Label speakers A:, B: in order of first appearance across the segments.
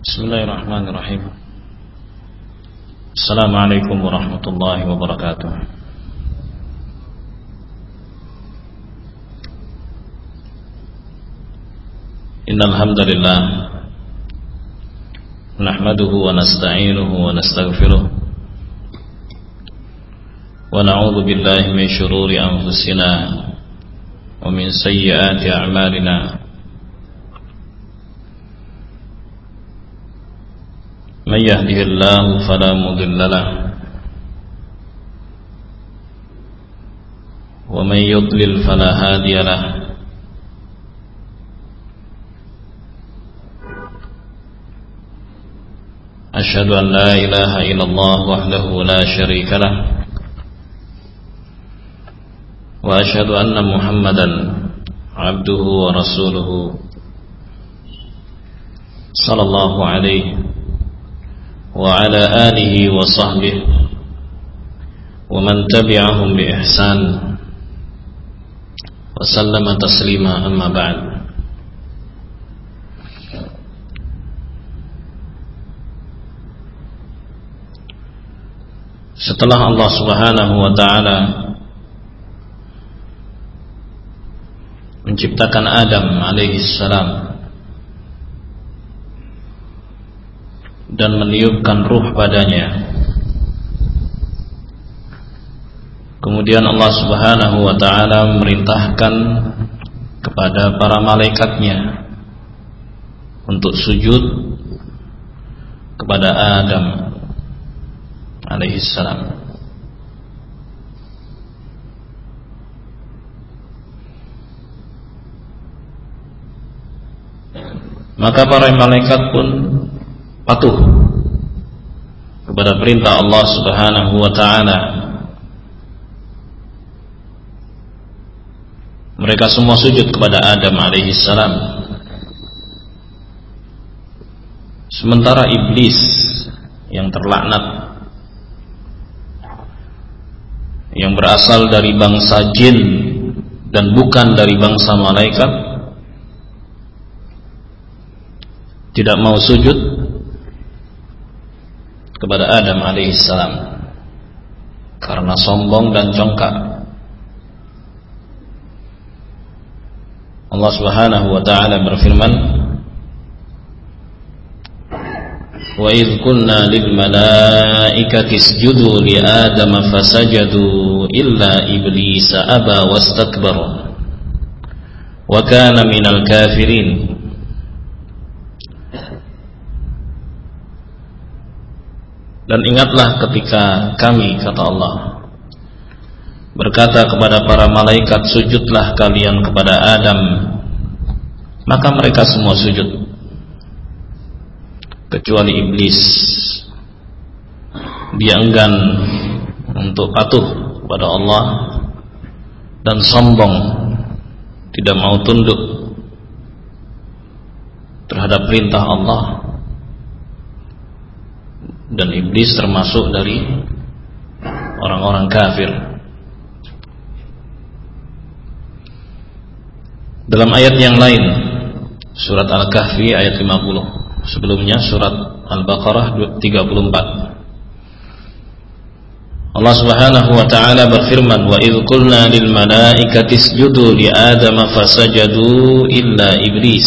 A: Bismillahirrahmanirrahim. Assalamualaikum warahmatullahi wabarakatuh. Innal hamdalillah nahmaduhu wa nasta'inuhu wa nastaghfiruh wa na'udzu billahi min shururi anfusina wa min sayyiati a'malina. من يهده الله فلا مضل له ومن يضلل فلا هادي له أشهد أن لا إله إلا الله وحده لا شريك له وأشهد أن محمدا عبده ورسوله صلى الله عليه وعلى آله وصحبه ومن تبعهم بإحسان وسلم تسليما أما بعد. Setelah Allah Subhanahu wa ta'ala menciptakan Adam alaihi salam dan meniupkan ruh padanya, kemudian Allah Subhanahu wa ta'ala memerintahkan kepada para malaikatnya untuk sujud kepada Adam alaihi salam. Maka para malaikat pun patuh kepada perintah Allah Subhanahu wa ta'ala. Mereka semua sujud kepada Adam alaihi salam. Sementara iblis yang terlaknat, yang berasal dari bangsa jin dan bukan dari bangsa malaikat, tidak mau sujud kepada Adam alaihi salam karena sombong dan congkak. Allah Subhanahu wa ta'ala berfirman, wa idh qulna lil malaikati isjudu li adama fasajadu illa iblisa aba wastakbara wa kana minal kafirin. Dan ingatlah ketika kami, kata Allah, berkata kepada para malaikat, sujudlah kalian kepada Adam, maka mereka semua sujud kecuali iblis. Dia enggan untuk patuh kepada Allah dan sombong, tidak mau tunduk terhadap perintah Allah. Dan iblis termasuk dari orang-orang kafir. Dalam ayat yang lain, surat Al-Kahfi ayat 50, sebelumnya surat Al-Baqarah 34, Allah Subhanahu wa ta'ala berfirman, wa idh qulna lil malaikati isjudu li adama fasajadu illa iblis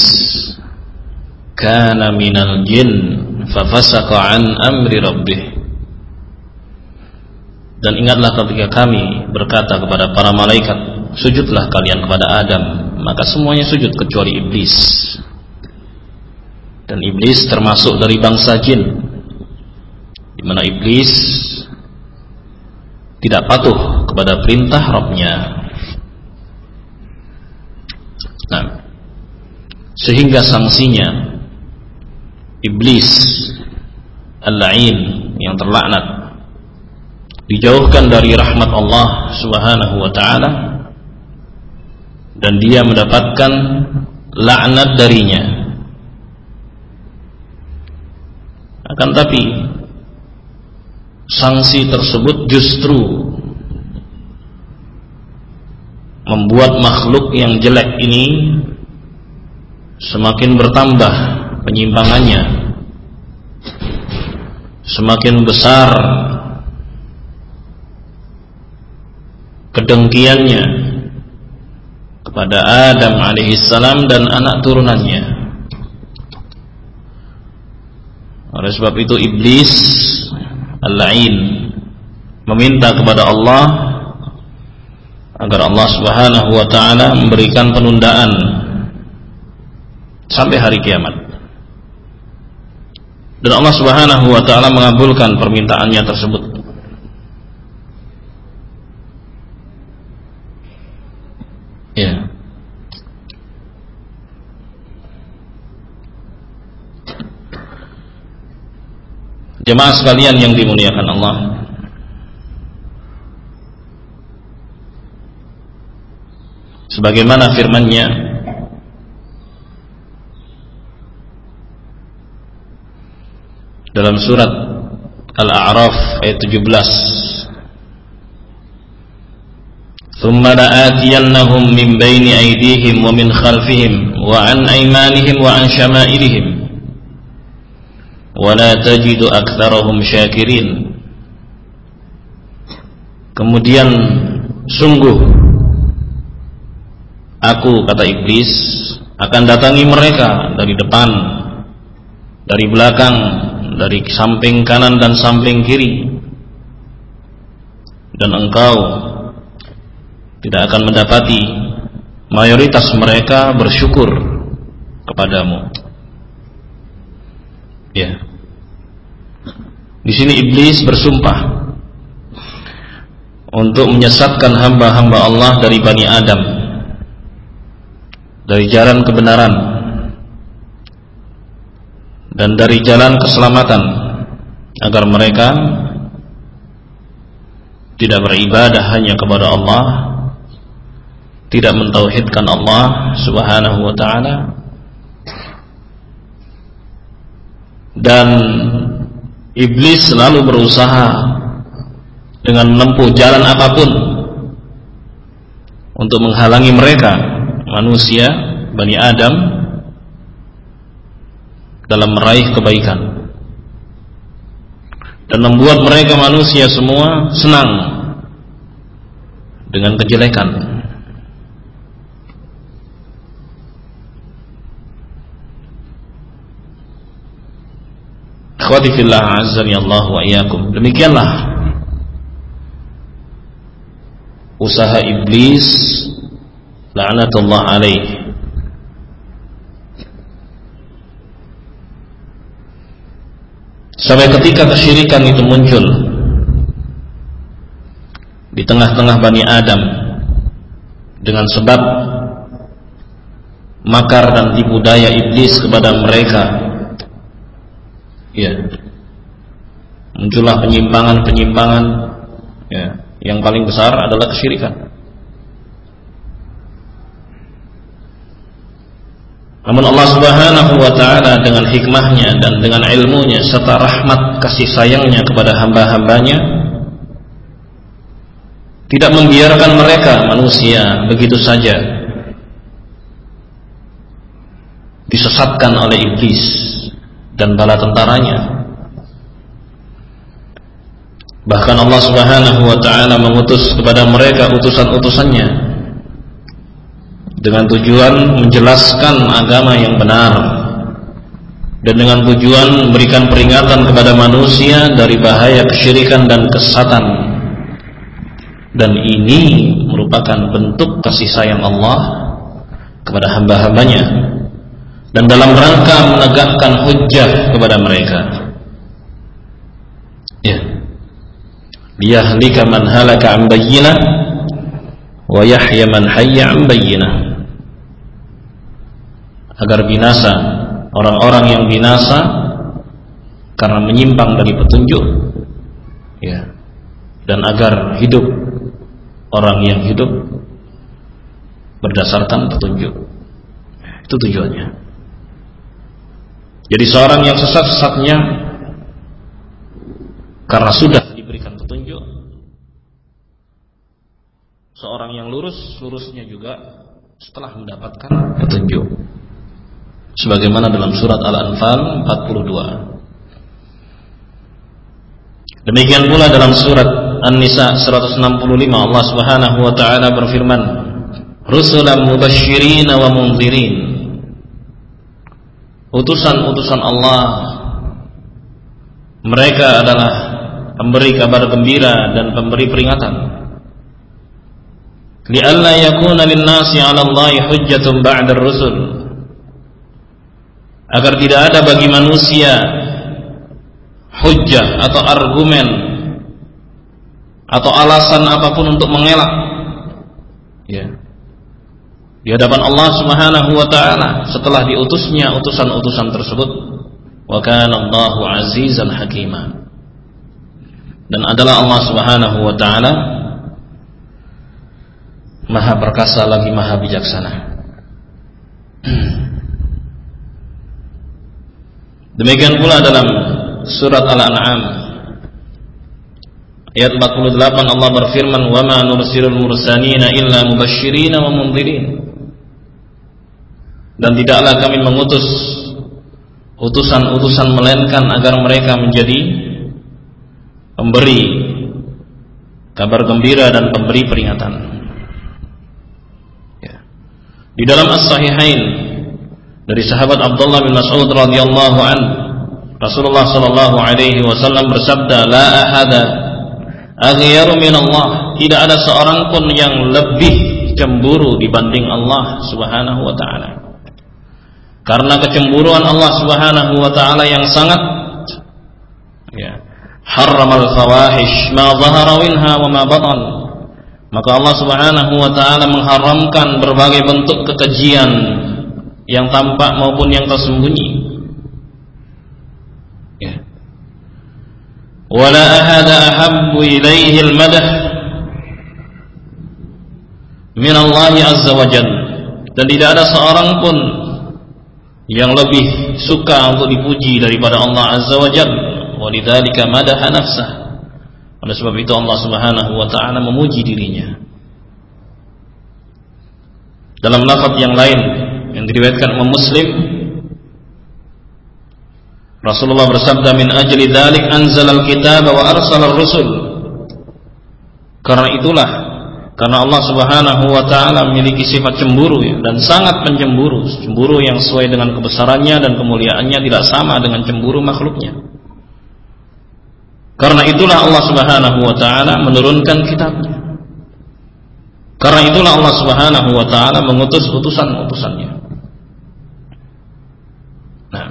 A: kana minal jin fafasaqa an amri rabbih. Dan ingatlah ketika kami berkata kepada para malaikat, sujudlah kalian kepada Adam, maka semuanya sujud kecuali iblis. Dan iblis termasuk dari bangsa jin, di mana iblis tidak patuh kepada perintah Rabbnya. Nah, sehingga sanksinya iblis al-la'in yang terlaknat dijauhkan dari rahmat Allah Subhanahu wa ta'ala, dan dia mendapatkan laknat darinya. Akan tapi sanksi tersebut justru membuat makhluk yang jelek ini semakin bertambah penyimpangannya semakin besar kedengkiannya kepada Adam alaihissalam dan anak turunannya. Oleh sebab itu iblis al-la'in meminta kepada Allah agar Allah Subhanahu wa taala memberikan penundaan sampai hari kiamat. Dan Allah Subhanahu wa taala mengabulkan permintaannya tersebut. Ya. Jemaah sekalian yang dimuliakan Allah, sebagaimana firman-Nya dalam surat Al-A'raf ayat 17, ثم لآتينهم من بين أيديهم ومن خلفهم وعن أيمانهم وعن شمائلهم ولا تجد أكثرهم شاكرين. Kemudian sungguh aku, kata iblis, akan datangi mereka dari depan, dari belakang, dari samping kanan dan samping kiri, dan engkau tidak akan mendapati mayoritas mereka bersyukur kepadamu. Ya. Di sini iblis bersumpah untuk menyesatkan hamba-hamba Allah dari Bani Adam dari jalan kebenaran dan dari jalan keselamatan, agar mereka tidak beribadah hanya kepada Allah, tidak mentauhidkan Allah Subhanahu wa taala, dan iblis selalu berusaha dengan menempuh jalan apapun untuk menghalangi mereka, manusia, Bani Adam, dalam meraih kebaikan dan membuat mereka manusia semua senang dengan kejelekan. Akhwati fillah, azzani Allah wa iyyakum. Demikianlah usaha iblis la'natullah alaih sampai ketika kesyirikan itu muncul di tengah-tengah Bani Adam dengan sebab makar dan tipu daya iblis kepada mereka. Ya, muncullah penyimpangan-penyimpangan, ya, yang paling besar adalah kesyirikan. Namun Allah Subhanahu wa taala dengan hikmahnya dan dengan ilmunya serta rahmat kasih sayangnya kepada hamba-hambanya tidak membiarkan mereka manusia begitu saja disesatkan oleh iblis dan bala tentaranya. Bahkan Allah Subhanahu wa taala mengutus kepada mereka utusan-utusannya dengan tujuan menjelaskan agama yang benar dan dengan tujuan memberikan peringatan kepada manusia dari bahaya kesyirikan dan kesesatan. Dan ini merupakan bentuk kasih sayang Allah kepada hamba-hambanya dan dalam rangka menegakkan hujjah kepada mereka. Ya. Liyahlika man halaka an bayyinah wa yahya man hayya an bayyinah. Agar binasa orang-orang yang binasa karena menyimpang dari petunjuk, ya, dan agar hidup orang yang hidup berdasarkan petunjuk. Itu tujuannya. Jadi seorang yang sesat-sesatnya karena sudah diberikan petunjuk, seorang yang lurusnya juga setelah mendapatkan petunjuk. Sebagaimana dalam surat Al-Anfal 42. Demikian pula dalam surat An-Nisa 165 Allah Subhanahu wa taala berfirman, "Rusulan mubasysyirin wa mundzirin." Utusan-utusan Allah, mereka adalah pemberi kabar gembira dan pemberi peringatan. Li'alla yakuna lin-nasi 'ala Allahi hujjatun ba'da ar-rusul. Agar tidak ada bagi manusia hujjah atau argumen atau alasan apapun untuk mengelak, ya, di hadapan Allah Subhanahu wa taala setelah diutusnya utusan-utusan tersebut. Wa kana Allahu 'azizan hakima. Dan adalah Allah Subhanahu wa taala Maha perkasa lagi Maha bijaksana. Demikian pula dalam surat Al-An'am ayat 48 Allah berfirman, "Wa ma nursilul mursalina illa mubasysyirin wa mundzirin." Dan tidaklah kami mengutus utusan-utusan melainkan agar mereka menjadi pemberi kabar gembira dan pemberi peringatan. Ya. Di dalam As-Sahihain dari sahabat Abdullah bin Mas'ud radhiyallahu anhu, Rasulullah sallallahu alaihi wasallam bersabda, "La ahada aghyaru min Allah." Tidak ada seorang pun yang lebih cemburu dibanding Allah Subhanahu wa taala. Karena kecemburuan Allah Subhanahu wa taala yang sangat, ya, harramal fawahish ma dhahara minha wa ma batan. Maka Allah Subhanahu wa taala mengharamkan berbagai bentuk kekejian yang tampak maupun yang tersembunyi. Ya. Wala ahada ahabbu ilaihi al-madah min Allah azza wa jalla. Dan tidak ada seorang pun yang lebih suka untuk dipuji daripada Allah azza wa jalla. Walidzalika madaha nafsah. Oleh sebab itu Allah Subhanahu wa taala memuji dirinya. Dalam lafaz yang lain yang diriwayatkan Imam Muslim, Rasulullah bersabda, "Min ajli dzalik anzalal kitaba wa arsalar rusul." Karena itulah, karena Allah Subhanahu wa taala memiliki sifat cemburu, ya, dan sangat pencemburu, cemburu yang sesuai dengan kebesarannya dan kemuliaannya, tidak sama dengan cemburu makhluknya. Karena itulah Allah Subhanahu wa taala menurunkan kitabnya. Karena itulah Allah Subhanahu wa taala mengutus utusan-utusannya. Nah,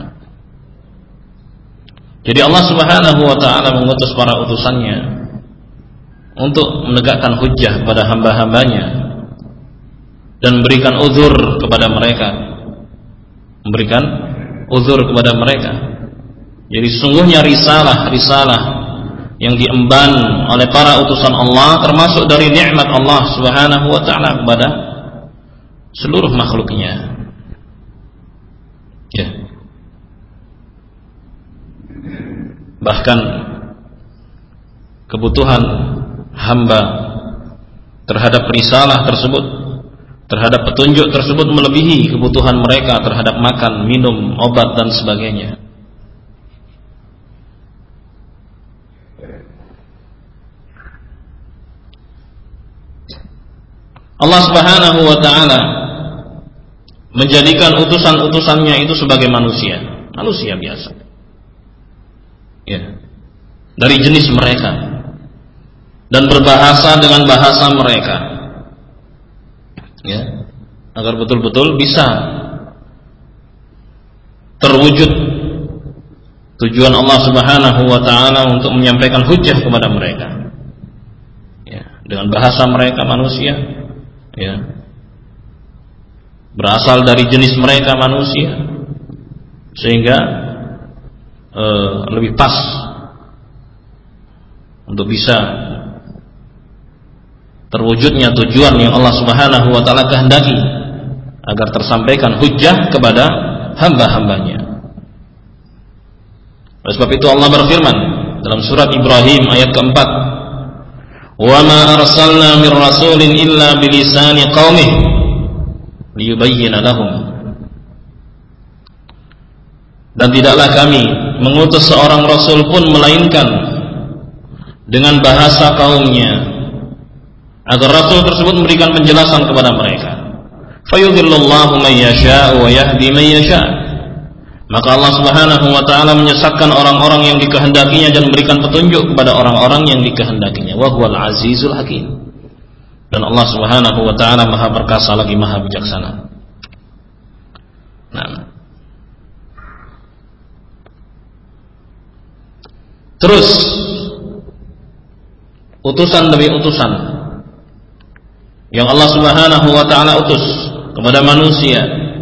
A: jadi Allah Subhanahu wa taala mengutus para utusannya untuk menegakkan hujjah kepada hamba-hambanya dan memberikan uzur kepada mereka. Memberikan uzur kepada mereka. Jadi sungguhnya risalah yang diemban oleh para utusan Allah termasuk dari nikmat Allah Subhanahu wa taala kepada seluruh makhluknya. Ya. Bahkan kebutuhan hamba terhadap risalah tersebut, terhadap petunjuk tersebut melebihi kebutuhan mereka terhadap makan, minum, obat dan sebagainya. Allah Subhanahu wa taala menjadikan utusan-utusannya itu sebagai manusia biasa. Ya. Dari jenis mereka dan berbahasa dengan bahasa mereka. Ya. Agar betul-betul bisa terwujud tujuan Allah Subhanahu wa taala untuk menyampaikan hujjah kepada mereka. Ya, dengan bahasa mereka manusia, ya, berasal dari jenis mereka manusia, sehingga lebih pas untuk bisa terwujudnya tujuan yang Allah Subhanahu wa taala kehendaki agar tersampaikan hujjah kepada hamba-hambanya. Oleh sebab itu Allah berfirman dalam surat Ibrahim ayat keempat, "Wa ma arsalna mir rasulin illa bilisani qaumih liyubayyana lahum." Dan tidaklah kami mengutus seorang rasul pun melainkan dengan bahasa kaumnya, agar Rasul tersebut memberikan penjelasan kepada mereka. Fayudhillullahu man yasha'u wa yahdi man yasha'. Maka Allah Subhanahu wa taala menyesatkan orang-orang yang dikehendakinya dan memberikan petunjuk kepada orang-orang yang dikehendakinya. Wa huwal azizul hakim. Dan Allah Subhanahu wa taala Maha perkasa lagi Maha bijaksana. Nah. Terus utusan demi utusan yang Allah Subhanahu wa taala utus kepada manusia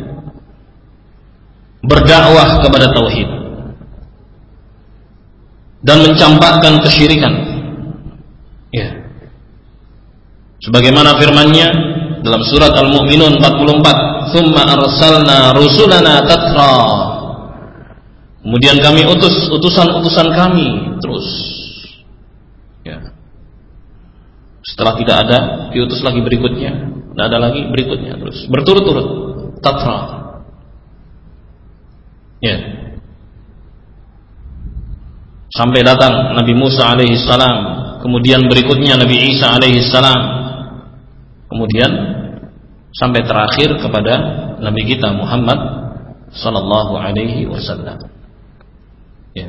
A: berdakwah kepada tauhid dan mencampakkan kesyirikan. Ya. Sebagaimana firman-Nya dalam surat Al-Mu'minun 44, "Tsumma arsalna rusulana tatra." Kemudian kami utus utusan-utusan kami terus. Ya. Setelah tidak ada, diutus lagi berikutnya, tidak ada lagi berikutnya, terus berturut-turut. Tatra. Ya. Sampai datang Nabi Musa alaihi salam, kemudian berikutnya Nabi Isa alaihi salam, kemudian sampai terakhir kepada Nabi kita Muhammad sallallahu alaihi wasallam. Ya.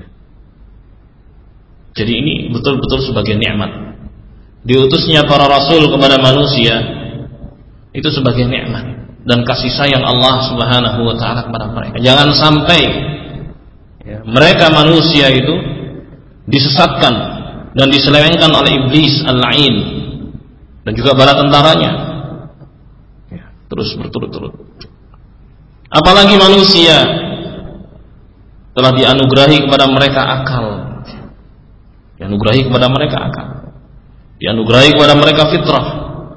A: Jadi ini betul-betul sebagai nikmat. Diutusnya para rasul kepada manusia itu sebagai nikmat dan kasih sayang Allah Subhanahu wa taala kepada mereka. Jangan sampai ya, mereka manusia itu disesatkan dan diselewengkan oleh iblis al-la'in dan juga bala tentaranya. Ya, terus berturut-turut. Apalagi manusia telah dianugerahi kepada mereka akal. Dianugerahi kepada mereka akal. Dianugerahi kepada mereka fitrah.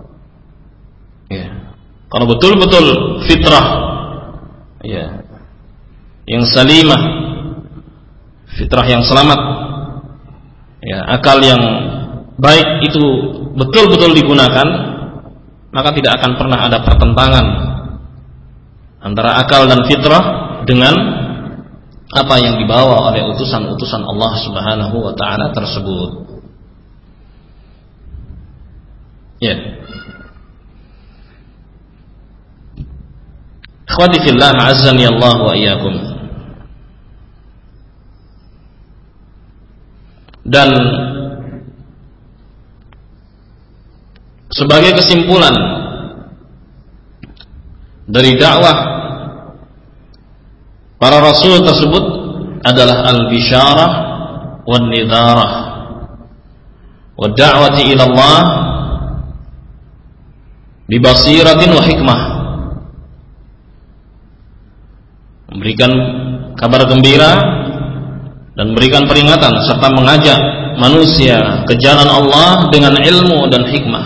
A: Ya. Kalau betul-betul fitrah, ya, yang salimah, fitrah yang selamat, ya, akal yang baik itu betul-betul digunakan, maka tidak akan pernah ada pertentangan antara akal dan fitrah dengan apa yang dibawa oleh utusan-utusan Allah Subhanahu wa taala tersebut. Ya. Ikhwati fillah, azzani Allah wa iyyakum. Dan sebagai kesimpulan dari dakwah para rasul tersebut adalah al-bisyarah wan nidharah wa da'wati ila Allah bibasiratin wa hikmah, memberikan kabar gembira dan memberikan peringatan serta mengajak manusia ke jalan Allah dengan ilmu dan hikmah.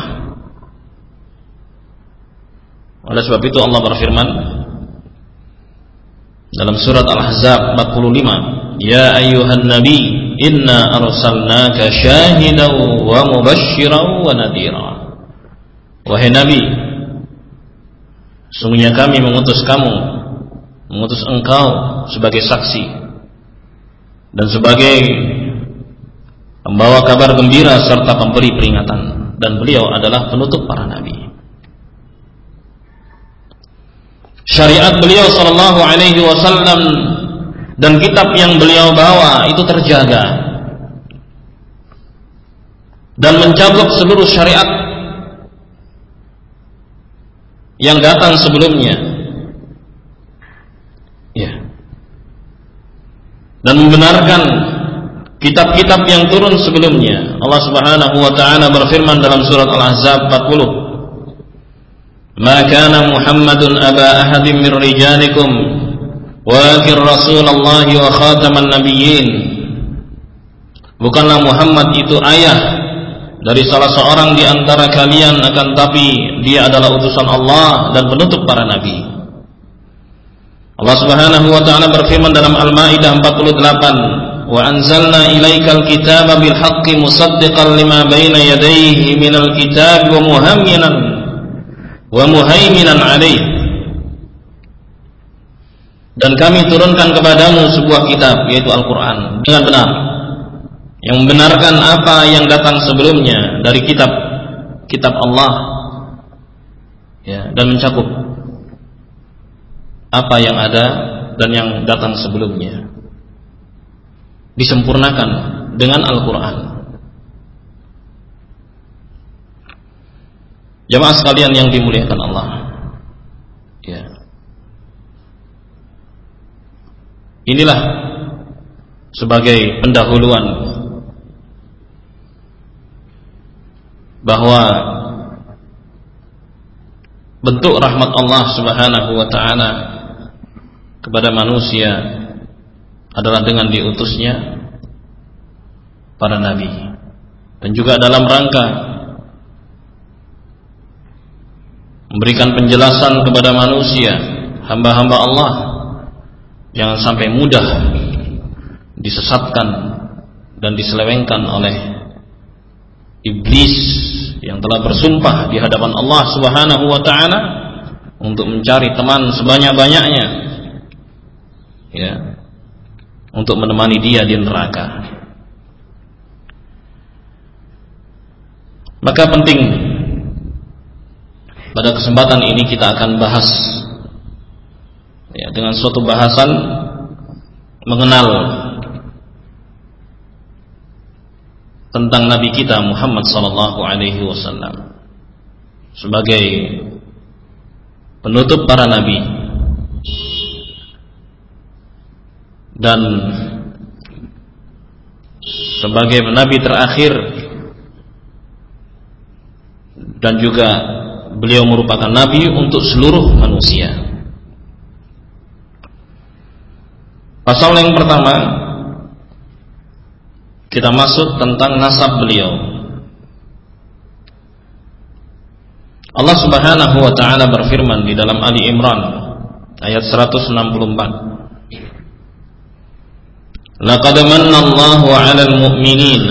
A: Oleh sebab itu Allah berfirman dalam surat Al-Ahzab 45, "Ya ayyuhan nabi, inna arsalnaka syahidan wa mubasysyiran wa nadhira." Wahai Nabi, sungguhnya kami mengutus engkau sebagai saksi dan sebagai pembawa kabar gembira serta pemberi peringatan, dan beliau adalah penutup para nabi. Syariat beliau sallallahu alaihi wasallam dan kitab yang beliau bawa itu terjaga dan mencakup seluruh syariat yang datang sebelumnya, ya, dan membenarkan kitab-kitab yang turun sebelumnya. Allah Subhanahu wa taala berfirman dalam surat Al-Ahzab 40, "Ma kana Muhammadun aba ahadin min rijalikum walakin Rasulullah wa khataman nabiyyin." Bukanlah Muhammad itu ayah dari salah seorang di antara kalian, akan tapi dia adalah utusan Allah dan penutup para nabi. Allah Subhanahu wa taala berfirman dalam Al-Maidah 48, "Wa anzalna ilaikal kitaba bil haqqi musaddiqan lima baina yadayhi minal kitab wa muhaiminan 'alaihi." Dan kami turunkan kepadamu sebuah kitab, yaitu Al-Qur'an, dengan benar, yang membenarkan apa yang datang sebelumnya dari kitab Allah, ya, dan mencakup apa yang ada dan yang datang sebelumnya, disempurnakan dengan Al-Quran. Jamaah sekalian yang dimuliakan Allah, ya, inilah sebagai pendahuluan bahwa bentuk rahmat Allah Subhanahu wa ta'ala kepada manusia adalah dengan diutusnya para nabi, dan juga dalam rangka memberikan penjelasan kepada manusia, hamba-hamba Allah, jangan sampai mudah disesatkan dan diselewengkan oleh iblis yang telah bersumpah di hadapan Allah Subhanahu wa ta'ala untuk mencari teman sebanyak-banyaknya, ya, untuk menemani dia di neraka. Maka penting pada kesempatan ini kita akan bahas, ya, dengan suatu bahasan mengenal tentang Nabi kita Muhammad sallallahu alaihi wasallam sebagai penutup para nabi dan sebagai nabi terakhir, dan juga beliau merupakan nabi untuk seluruh manusia. Pasal yang pertama, kita masuk tentang nasab beliau. Allah Subhanahu wa ta'ala berfirman di dalam Ali Imran ayat 164, Laqad manna Allahu 'alal mu'minin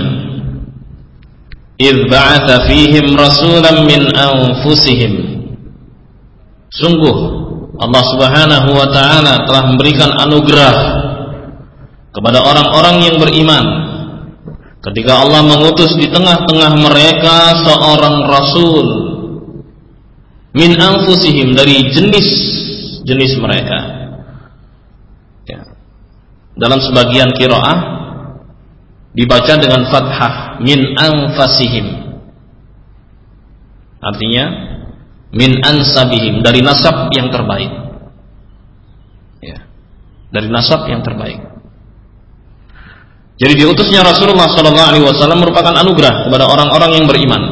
A: idh ba'atha fihim rasulan min anfusihim. Sungguh Allah Subhanahu wa ta'ala telah memberikan anugerah kepada orang-orang yang beriman ketika Allah mengutus di tengah-tengah mereka seorang rasul min anfusihim, dari jenis mereka, ya. Dalam sebagian qiraah dibaca dengan fathah, min anfasihim, artinya min ansabihim, dari nasab yang terbaik, ya, dari nasab yang terbaik. Jadi diutusnya Rasulullah SAW merupakan anugerah kepada orang-orang yang beriman.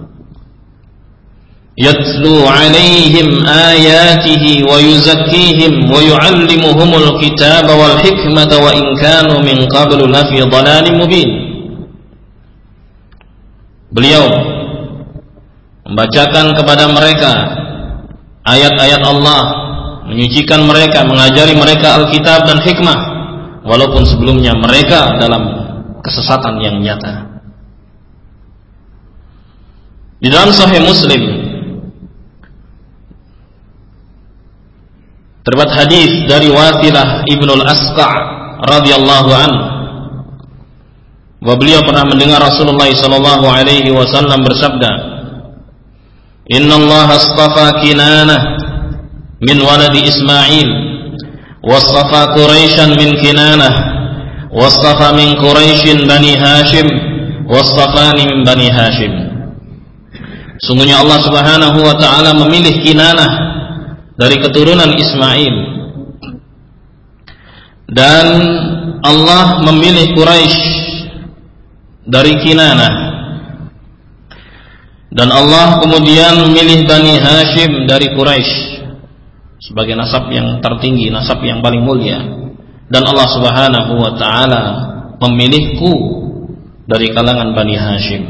A: Yatlu 'alaihim ayatihi wa yuzakkihim wa yu'allimuhumul kitaba wal hikmata wa in kanu min qablu lafi dhalalin mubin. Beliau membacakan kepada mereka ayat-ayat Allah, menyucikan mereka, mengajari mereka Alkitab dan hikmah, walaupun sebelumnya mereka dalam kesesatan yang nyata. Di dalam Sahih Muslim terdapat hadis dari Wathilah ibnul Asqa' radhiyallahu anhu, bahwa beliau pernah mendengar Rasulullah sallallahu alaihi wasallam bersabda, Inna Allah astafa Kinanah min waladi Ismail wastafa Quraisyan min Kinanah wastafa min Quraisyin Bani Hashim wastafani min Bani Hashim. Sungguhnya Allah Subhanahu wa ta'ala memilih Kinanah dari keturunan Ismail, dan Allah memilih Quraisy dari Kinanah, dan Allah kemudian memilih Bani Hashim dari Quraisy sebagai nasab yang tertinggi, nasab yang paling mulia. Dan Allah Subhanahu wa ta'ala memilihku dari kalangan Bani Hashim,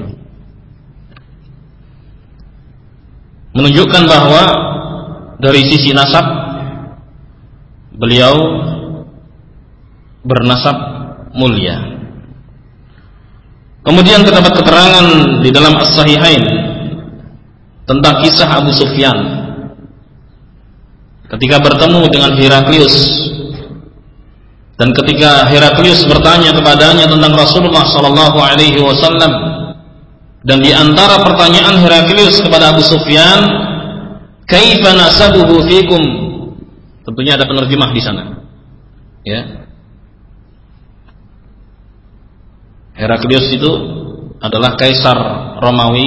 A: menunjukkan bahwa dari sisi nasab beliau bernasab mulia. Kemudian terdapat keterangan di dalam As-Sahihain tentang kisah Abu Sufyan ketika bertemu dengan Heraklius Dan ketika Heraklius bertanya kepadanya tentang Rasulullah sallallahu alaihi wasallam, dan di antara pertanyaan Heraklius kepada Abu Sufyan, "Kaifa nasabuhu fikum?" Tentunya ada penerjemah di sana. Ya. Heraklius itu adalah kaisar Romawi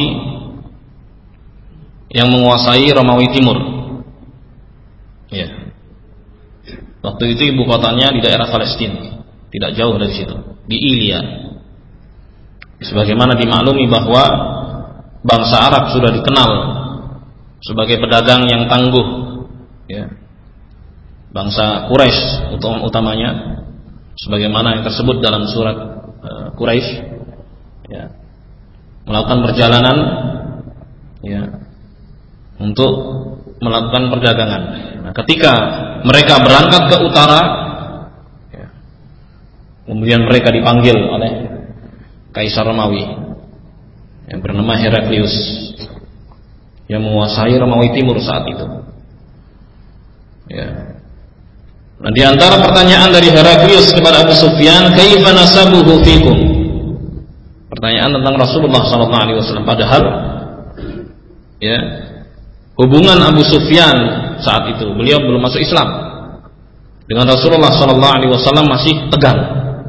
A: yang menguasai Romawi Timur. Ya. Waktu itu ibu kotanya di daerah Palestina, tidak jauh dari situ, di Ilya. Sebagaimana dimaklumi bahwa bangsa Arab sudah dikenal sebagai pedagang yang tangguh, ya. Bangsa Quraisy utamanya, sebagaimana yang tersebut dalam surat Quraisy, ya, melakukan perjalanan, ya, untuk melakukan perdagangan. Nah, ketika mereka berangkat ke utara, ya, kemudian mereka dipanggil oleh Kaisar Romawi yang bernama Heraklius yang menguasai Romawi Timur saat itu. Ya. Nah, di antara pertanyaan dari Heraklius kepada Abu Sufyan, "Kaifa nasabuhu fikum?" Pertanyaan tentang Rasulullah sallallahu alaihi wasallam, padahal ya, hubungan Abu Sufyan saat itu, beliau belum masuk Islam, dengan Rasulullah sallallahu alaihi wasallam masih tegang.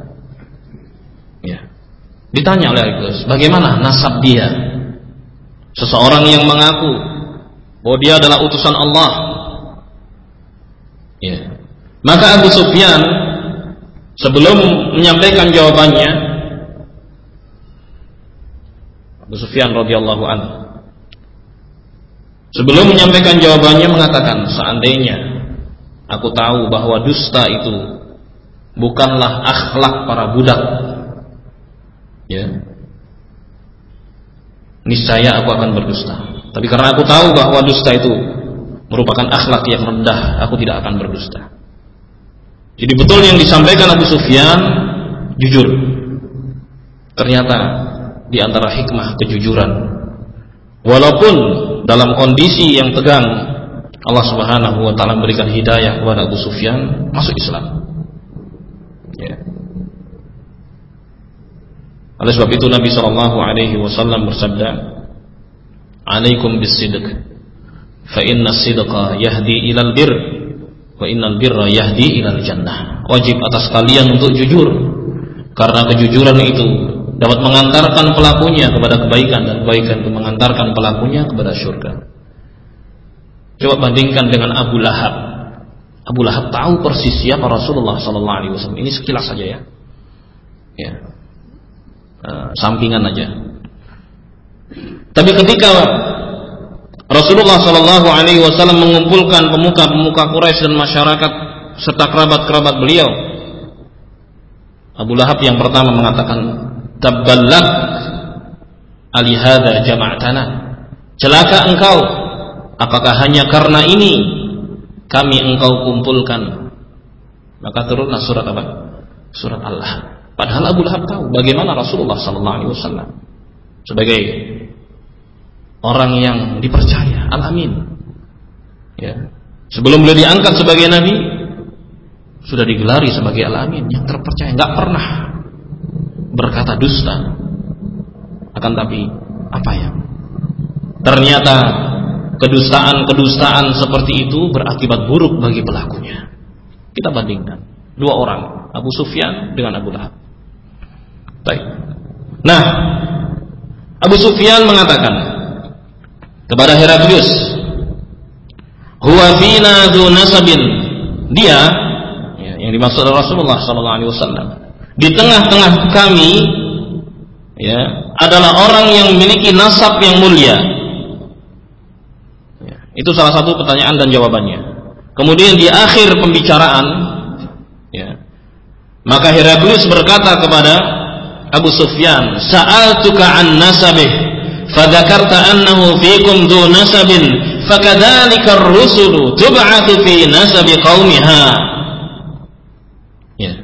A: Ya. Ditanya oleh Heraklius, bagaimana nasab dia? Seseorang yang mengaku bahwa dia adalah utusan Allah. Ya. Maka Abu Sufyan sebelum menyampaikan jawabannya, Abu Sufyan radhiyallahu anhu sebelum menyampaikan jawabannya mengatakan, seandainya aku tahu bahwa dusta itu bukanlah akhlak para budak, ya, niscaya aku akan berdusta. Tapi karena aku tahu bahwa dusta itu merupakan akhlak yang rendah, aku tidak akan berdusta. Jadi betul yang disampaikan Abu Sufyan jujur. Ternyata di antara hikmah kejujuran, walaupun dalam kondisi yang tegang, Allah Subhanahu wa taala memberikan hidayah kepada Abu Sufyan masuk Islam. Ya. Oleh sebab itu Nabi sallallahu alaihi wasallam bersabda, "Alaikum bis-sidq, fa inna as-sidqa yahdi ilal birr, wa innal birra yahdi ilal jannah." Wajib atas kalian untuk jujur, karena kejujuran itu dapat mengantarkan pelakunya kepada kebaikan, dan kebaikan itu mengantarkan pelakunya kepada surga. Coba bandingkan dengan Abu Lahab. Abu Lahab tahu persis siapa Rasulullah sallallahu alaihi wasallam. Ini sekilas saja ya. Ya. Sampingan aja. Tapi ketika Rasulullah sallallahu alaihi wasallam mengumpulkan pemuka-pemuka Quraisy dan masyarakat serta kerabat-kerabat beliau, Abu Lahab yang pertama mengatakan, "Tabballak alihada jama'tana." Celaka engkau, apakah hanya karena ini kami engkau kumpulkan? Maka turunlah surat apa? Surat Allah. Padahal Abu Lahab tahu bagaimana Rasulullah sallallahu alaihi wasallam sebagai orang yang dipercaya, al-amin. Ya. Sebelum beliau diangkat sebagai nabi, sudah digelari sebagai al-amin, yang terpercaya, enggak pernah berkata dusta. Akan tapi apa ya? Ternyata kedustaan seperti itu berakibat buruk bagi pelakunya. Kita bandingkan dua orang, Abu Sufyan dengan Abu Lahab. Baik. Nah, Abu Sufyan mengatakan kepada Heraklius, "Huwa fina dzu nasabin." Dia, ya, yang dimaksud Rasulullah sallallahu alaihi wasallam, di tengah-tengah kami, ya, adalah orang yang memiliki nasab yang mulia. Ya, itu salah satu pertanyaan dan jawabannya. Kemudian di akhir pembicaraan, ya, maka Heraklius berkata kepada Abu Sufyan, "Sa'altuka an nasabih, fadzakarta annahu fiikum dzu nasabin, fakadzalika ar-rusulu tub'atsu fi nasabi qaumiha." Ya.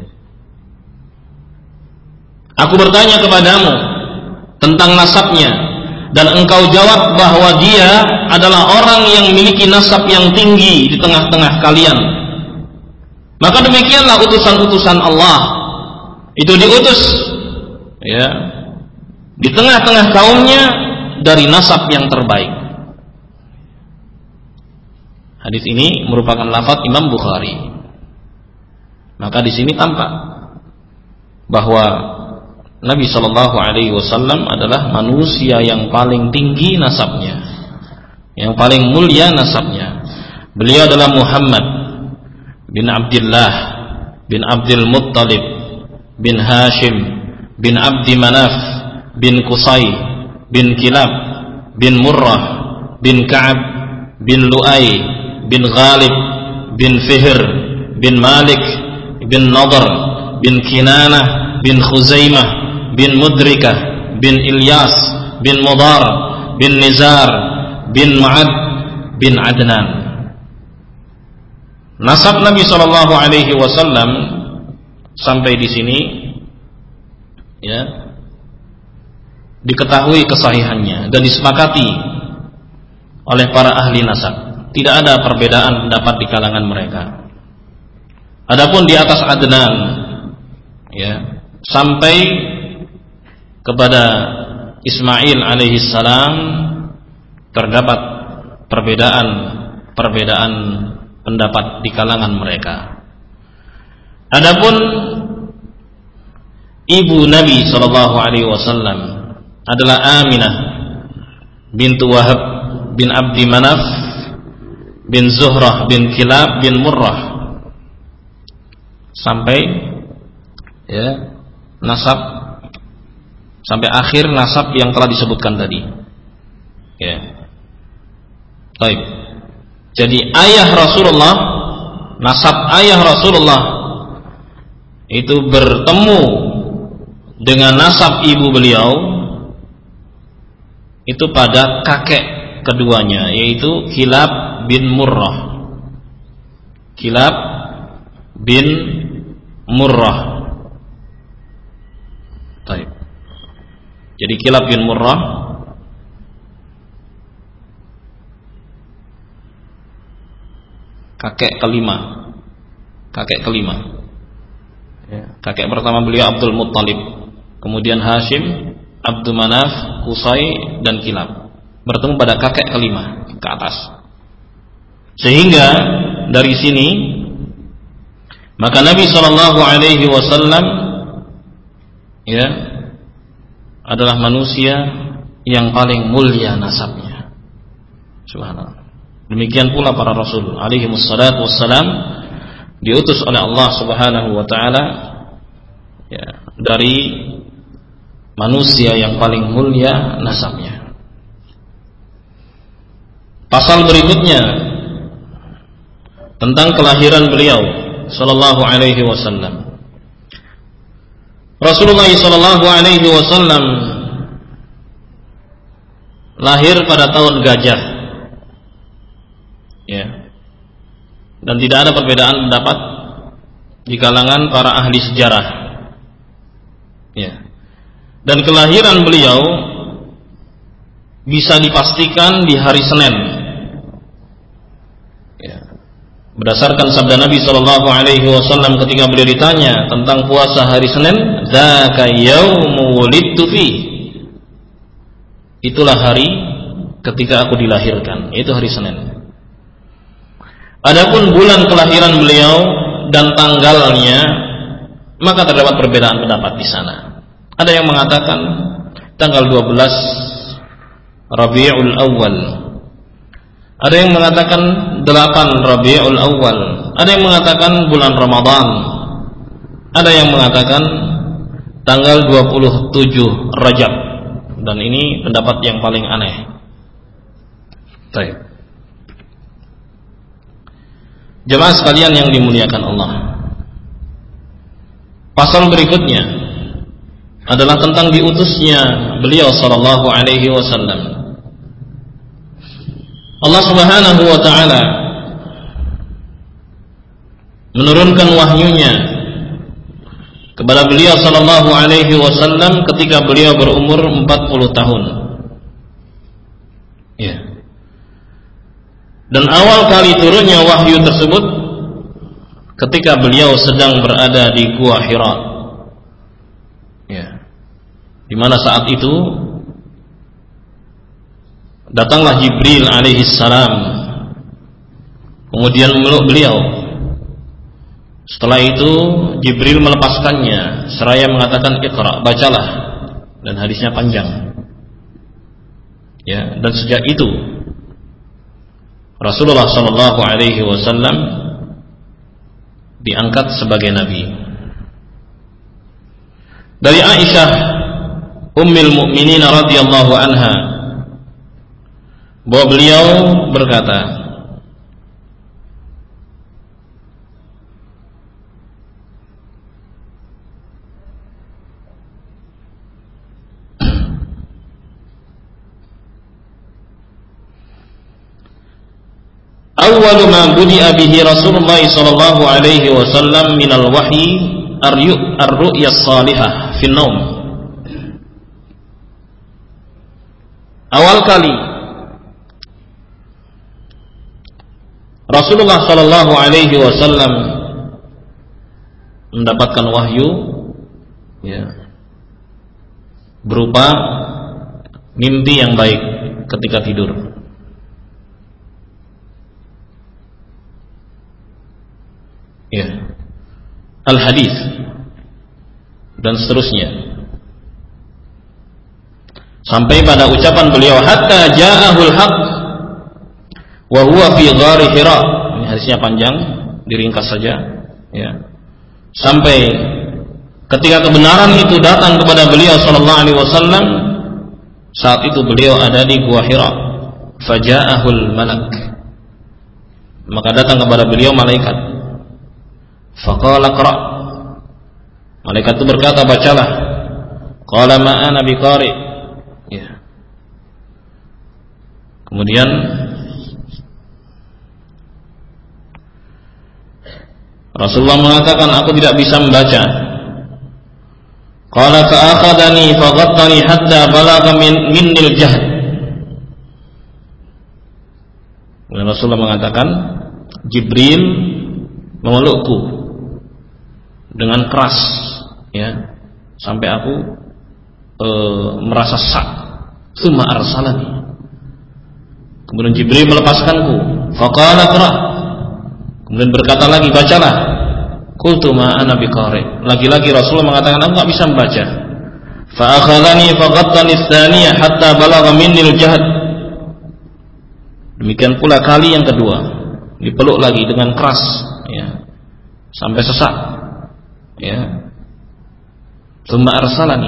A: Aku bertanya kepadamu tentang nasabnya, dan engkau jawab bahwa dia adalah orang yang memiliki nasab yang tinggi di tengah-tengah kalian. Maka demikianlah utusan-utusan Allah itu diutus ya di tengah-tengah kaumnya dari nasab yang terbaik. Hadis ini merupakan lafaz Imam Bukhari. Maka di sini tampak bahwa Nabi Shallallahu Alaihi Wasallam adalah manusia yang paling tinggi nasabnya, yang paling mulia nasabnya. Beliau adalah Muhammad bin Abdullah bin Abdul Muttalib bin Hashim bin Abdi Manaf bin Qusay bin Kilab bin Murrah bin Ka'ab bin Lu'ay bin Ghalib bin Fihr bin Malik bin Nadr bin Kinanah bin Khuzaimah bin Mudrikah bin Ilyas bin Mudar bin Nizar bin Ma'ad bin Adnan. Nasab Nabi Shallallahu Alaihi Wasallam sampai di sini ya diketahui kesahihannya dan disepakati oleh para ahli nasab. Tidak ada perbedaan pendapat di kalangan mereka. Adapun di atas Adnan ya sampai kepada Ismail alaihi salam terdapat perbedaan pendapat di kalangan mereka. Adapun ibu Nabi sallallahu alaihi wasallam adalah Aminah bintu Wahab bin Abdi Manaf bin Zuhrah bin Kilab bin Murrah sampai ya nasab sampai akhir nasab yang telah disebutkan tadi. Ya. Baik. Jadi ayah Rasulullah, nasab ayah Rasulullah itu bertemu dengan nasab ibu beliau itu pada kakek keduanya, yaitu Kilab bin Murrah. Kilab bin Murrah. Baik. Jadi Kilab bin Murrah kakek kelima. Ya. Kakek pertama beliau Abdul Muttalib, kemudian Hashim, Abdul Manaf, Qusay dan Kilab. Bertemu pada kakek kelima ke atas. Sehingga dari sini maka Nabi Shallallahu Alaihi Wasallam ya adalah manusia yang paling mulia nasabnya. Subhanallah. Demikian pula para Rasul alaihi wassalatu wassalam diutus oleh Allah Subhanahu wa taala ya, dari manusia yang paling mulia nasabnya. Pasal berikutnya tentang kelahiran beliau sallallahu alaihi wasallam. Rasulullah sallallahu alaihi wasallam lahir pada tahun gajah. Ya. Dan tidak ada perbedaan pendapat di kalangan para ahli sejarah. Ya. Dan kelahiran beliau bisa dipastikan di hari Senin. Ya. Berdasarkan sabda Nabi sallallahu alaihi wasallam ketika beliau ditanya tentang puasa hari Senin, "Dzaka yaumu wulidtu fi." Itulah hari ketika aku dilahirkan, yaitu hari Senin. Adapun bulan kelahiran beliau dan tanggalnya, maka terdapat perbedaan pendapat di sana. Ada yang mengatakan tanggal 12 Rabiul Awal. Ada yang mengatakan 8 Rabiul Awal. Ada yang mengatakan bulan Ramadan. Ada yang mengatakan tanggal 27 Rajab. Dan ini pendapat yang paling aneh. Baik. Jemaah sekalian yang dimuliakan Allah. Pasal berikutnya adalah tentang diutusnya beliau sallallahu alaihi wasallam. Allah Subhanahu wa taala menurunkan wahyunya kepada beliau sallallahu alaihi wasallam ketika beliau berumur 40 tahun. Ya. Dan awal kali turunnya wahyu tersebut ketika beliau sedang berada di Gua Hira, ya, di mana saat itu datanglah Jibril alaihissalam, kemudian memeluk beliau. Setelah itu Jibril melepaskannya seraya mengatakan, "Iqra, bacalah." Dan hadisnya panjang. Ya, dan sejak itu Rasulullah sallallahu alaihi wasallam diangkat sebagai nabi. Dari Aisyah Ummul Mukminin radhiyallahu anha, bahwa beliau berkata, awwalu ma budi'a bihi Rasulullah sallallahu alaihi wasallam minal wahyi ar-ru'ya as-salihah fi an-naum. Awal kali Rasulullah sallallahu alaihi wasallam mendapatkan wahyu, ya, berupa mimpi yang baik ketika tidur. Ya, al-hadis dan seterusnya, sampai pada ucapan beliau, hatta ja'ahul haqq wa huwa fi ghari Hira. Ini hadisnya panjang, diringkas saja, ya. Sampai ketika kebenaran itu datang kepada beliau sallallahu alaihi wasallam, saat itu beliau ada di Gua Hira. Faja'ahul malak, maka datang kepada beliau malaikat. Faqala qra', malaikat itu berkata, bacalah. Qala ma ana biqari, ya. Kemudian Rasulullah mengatakan, aku tidak bisa membaca. Qala fa akhadani fa ghattani hatta balagha minnil jahd. Dan Rasulullah mengatakan, Jibril memelukku dengan keras, ya, sampai aku merasa sak. Tsumma arsalani, kemudian Jibril melepaskanku. Faqala qra, kemudian berkata lagi, bacalah. Qultu ma ana biqari, lagi-lagi Rasulullah mengatakan, aku enggak bisa membaca. Fa akhadhani fa ghattani ats-tsaniyah hatta balagha minnil jahd. Demikian pula kali yang kedua, dipeluk lagi dengan keras, ya, sampai sesak, ya. Tsumma arsalani,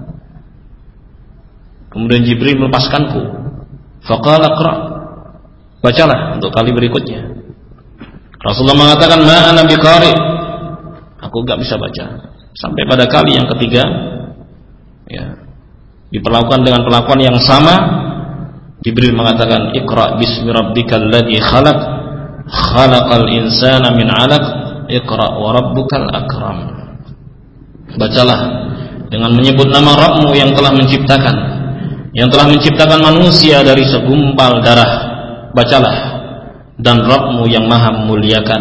A: kemudian Jibril melepaskanku. Faqala qra, bacalah untuk kali berikutnya. Rasulullah mengatakan, ma ana biqari, aku enggak bisa baca. Sampai pada kali yang ketiga, ya, diperlakukan dengan perlakuan yang sama. Jibril mengatakan, iqra bismi rabbikal ladzi khalaq, khalaqal insana min 'alaq, iqra wa rabbukal akram. Bacalah dengan menyebut nama Rabbmu yang telah menciptakan manusia dari segumpal darah. Bacalah, dan Rabbmu yang maha memuliakan.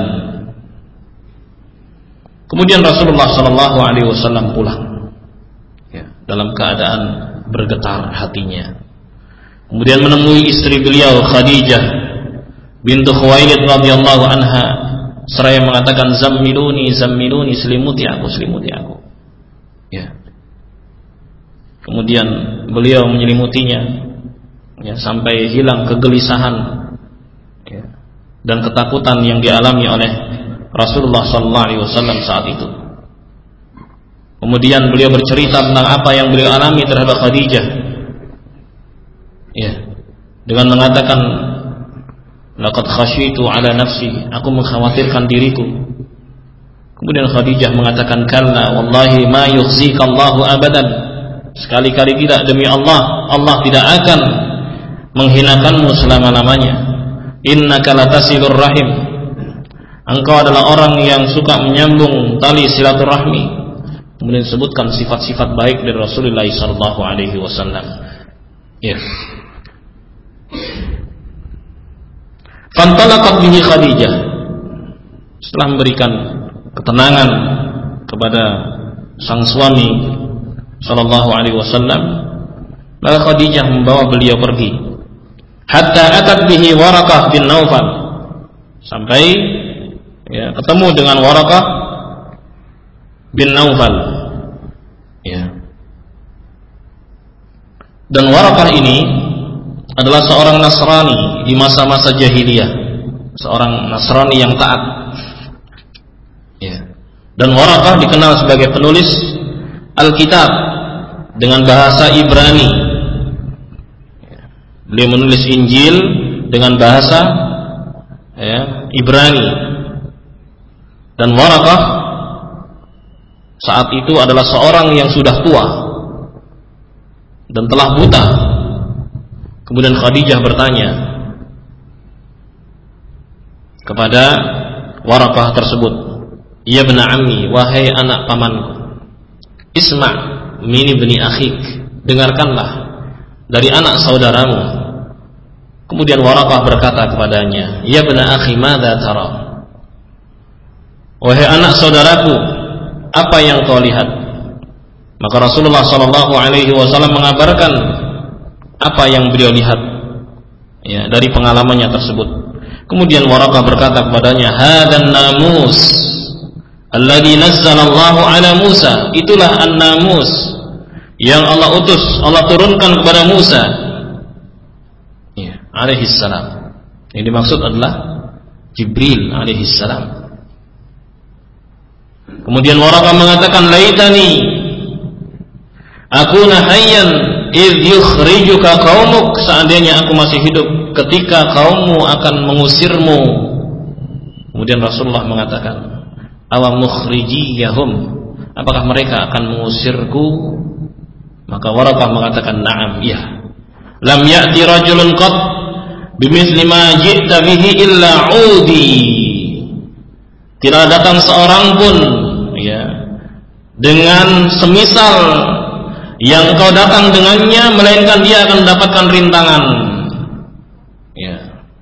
A: Kemudian Rasulullah sallallahu alaihi wasallam pulang, ya, dalam keadaan bergetar hatinya. Kemudian menemui istri beliau Khadijah bintu Khuwailid radhiyallahu anha, seraya mengatakan, zammiluni, selimuti aku. Ya. Kemudian beliau menyelimutinya, ya, sampai hilang kegelisahan, ya, dan ketakutan yang dialami oleh Rasulullah SAW saat itu. Kemudian beliau bercerita tentang apa yang beliau alami terhadap Khadijah, ya, dengan mengatakan, laqad khasyitu ala nafsi, aku mengkhawatirkan diriku. Kemudian Khadijah mengatakan, kalla wallahi ma yukhzika Allahu abadan, sekali-kali tidak, demi Allah, Allah tidak akan menghinakanmu selama-lamanya. Innaka latasilur rahim, engkau adalah orang yang suka menyambung tali silaturahmi. Kemudian disebutkan sifat-sifat baik dari Rasulullah sallallahu alaihi wasallam. Ya. Fantalaqat bihi Khadijah. setelah memberikan ketenangan kepada sang suami sallallahu alaihi wasallam, maka Khadijah membawa beliau pergi hatta atat bihi Waraqah bin Naufal, sampai ya, ketemu dengan Waraqah bin Naufal ya. Dan Waraqah ini adalah seorang Nasrani di masa-masa jahiliyah, seorang Nasrani yang taat ya. Dan Waraqah dikenal sebagai penulis Alkitab dengan bahasa Ibrani. Beliau menulis Injil dengan bahasa ya, Ibrani. Dan Waraqah saat itu adalah seorang yang sudah tua dan telah buta. Kemudian Khadijah bertanya kepada Waraqah tersebut, "Ya ibna ammi, wahai anak pamanku, isma' min ibni akhik, dengarkanlah dari anak saudaramu." Kemudian Waraqah berkata kepadanya, "Ya ibna akhi, madza tara?" Wahai anak saudaraku, apa yang kau lihat? Maka Rasulullah sallallahu alaihi wasallam mengabarkan apa yang beliau lihat ya, dari pengalamannya tersebut. Kemudian Waraqah berkata kepadanya, "Hadan namus alladzi nazzalallahu ala Musa." Itulah an-namus yang Allah utus, Allah turunkan kepada Musa ya, alaihi salam. Yang dimaksud adalah Jibril alaihi salam. Kemudian Waraqah mengatakan, "Laitani akuna hayyan idh yukhrijuka qaumuk." Seandainya aku masih hidup ketika kaummu akan mengusirmu. Kemudian Rasulullah mengatakan, "Awa mukhrijiyahum?" Apakah mereka akan mengusirku? Maka Waraqah mengatakan, "Na'am, iya. Lam ya'ti rajulun qat bimithli ma ji'ta bihi illa 'udi." Tidak datang seorang pun ya dengan semisal yang kau datang dengannya, melainkan dia akan mendapatkan rintangan ya.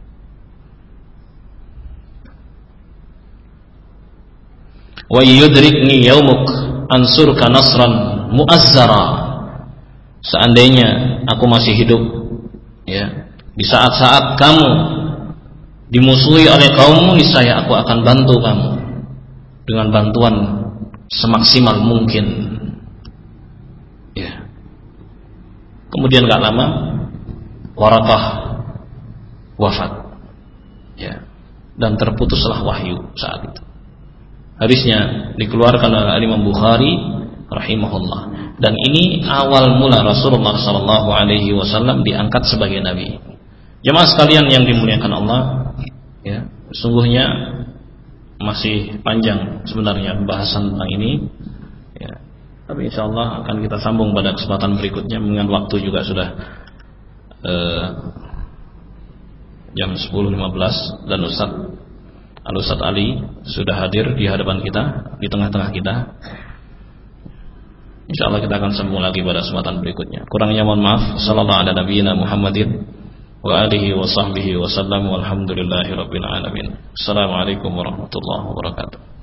A: Wa yudrikni yaumuk ansurka nasran mu'azzara. Seandainya aku masih hidup ya, di saat-saat kamu dimusuhi oleh kaummu, niscaya aku akan bantu kamu dengan bantuan semaksimal mungkin ya. Kemudian gak lama Waraqah wafat ya, dan terputuslah wahyu saat itu. Hadisnya dikeluarkan oleh Imam Bukhari rahimahullah. Dan ini awal mula Rasulullah sallallahu alaihi wasallam diangkat sebagai nabi. Jemaah sekalian yang dimuliakan Allah ya, sesungguhnya masih panjang sebenarnya pembahasan tentang ini ya. Tapi insyaallah akan kita sambung pada kesempatan berikutnya, mengingat waktu juga sudah jam 10.15 dan Ustaz Ali sudah hadir di hadapan kita, di tengah-tengah kita. Insyaallah kita akan sambung lagi pada kesempatan berikutnya. Kurangnya mohon maaf. Sallallahu ala nabiyyina Muhammadin wa alihi wa sahbihi wa sallam, walhamdulillahi rabbil alamin. Assalamualaikum warahmatullahi wabarakatuh.